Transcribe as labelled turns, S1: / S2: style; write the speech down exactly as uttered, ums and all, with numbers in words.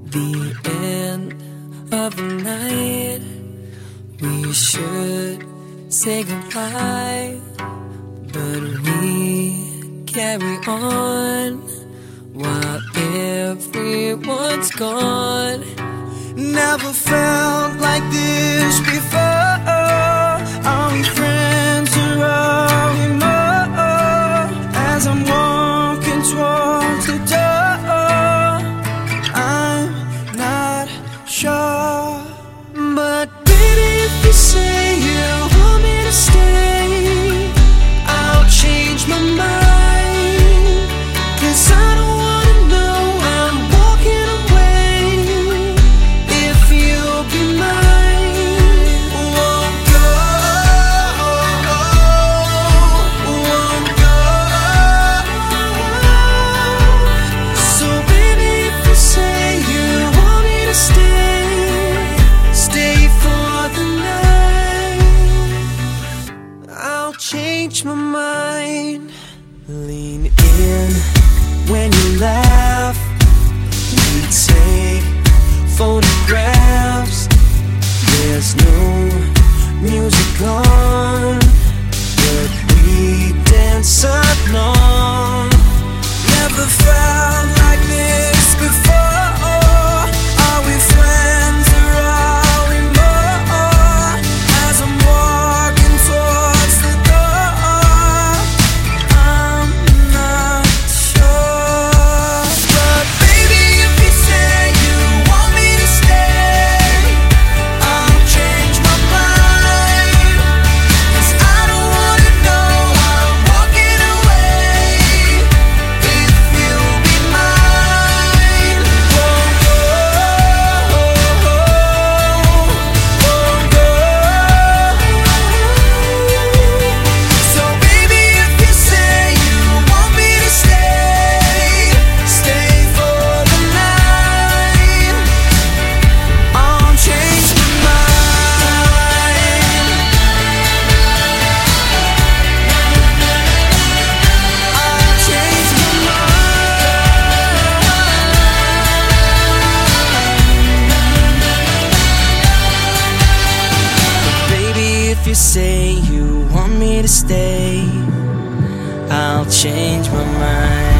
S1: the end of the night, we should say goodbye, but we carry on while everyone's gone.
S2: Never felt like this before. Are we friends or are we more? As I'm walking towards the door, I'm not sure. But baby, if you say you want me to stay, I'll change my mind. 'Cause I don't wanna know I'm walking away if you'll be mine. Won't go, won't go. So baby, if you say you want me to stay, stay for the night. I'll change my mind. Lean in when you laugh. We take photographs. There's no music on, but we dance along. Never felt like this before. Are we friends or are we more? As I'm walking towards the door, I'm not sure. But baby, if you say you want me to stay, I'll change my mind. 'Cause I don't wanna know I'm walking away if you'll be mine. Won't go, won't go. So baby, if you say you want me to stay, stay for the night. I'll change my mind. I'll change my mind. Baby, if you say you want me to stay, I'll change my mind.